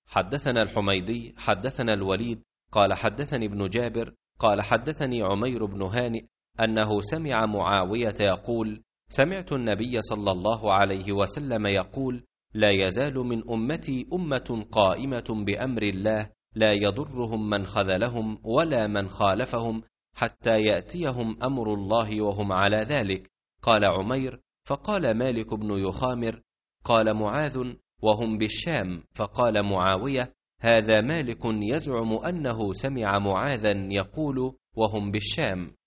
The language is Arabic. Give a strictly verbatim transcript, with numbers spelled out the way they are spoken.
حدثنا الحميدي حدثنا الوليد قال حدثني ابن جابر قال حدثني عمير بن هانئ أنه سمع معاوية يقول: سمعت النبي صلى الله عليه وسلم يقول: لا يزال من أمتي أمة قائمة بأمر الله لا يضرهم من خذلهم ولا من خالفهم حتى يأتيهم أمر الله وهم على ذلك. قال عمير: فقال مالك بن يخامر: قال معاذ: وهم بالشام. فقال معاوية: هذا مالك يزعم أنه سمع معاذا يقول: وهم بالشام.